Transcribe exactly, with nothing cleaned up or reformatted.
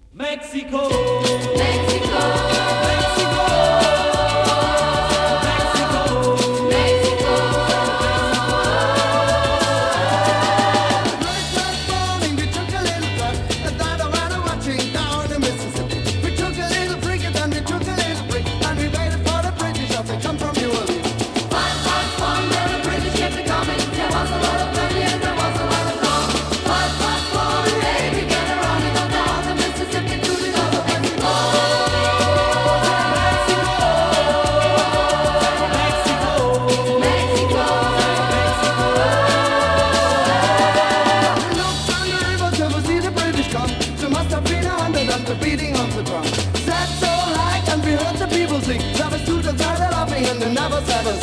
Mexico, Mexico, Mexico, Mexico, Mexico. Right this morning we took a little truck and died around watching down the Mississippi. We took a little frigate and we took a little brig and we waited for the British as they come from New Orleans. One, one, one, where the British ships are coming. There was a lot of money and there was a lot of rum. One, one, one, hey, we get around and go down the Mississippi to the Gulf of Mexico. Mexico, Mexico, Mexico. We looked down the river till we see the British come. There must have been a hundred and the beating of the drum. Sat so high and we heard the people sing. Never stood and started laughing and they never said a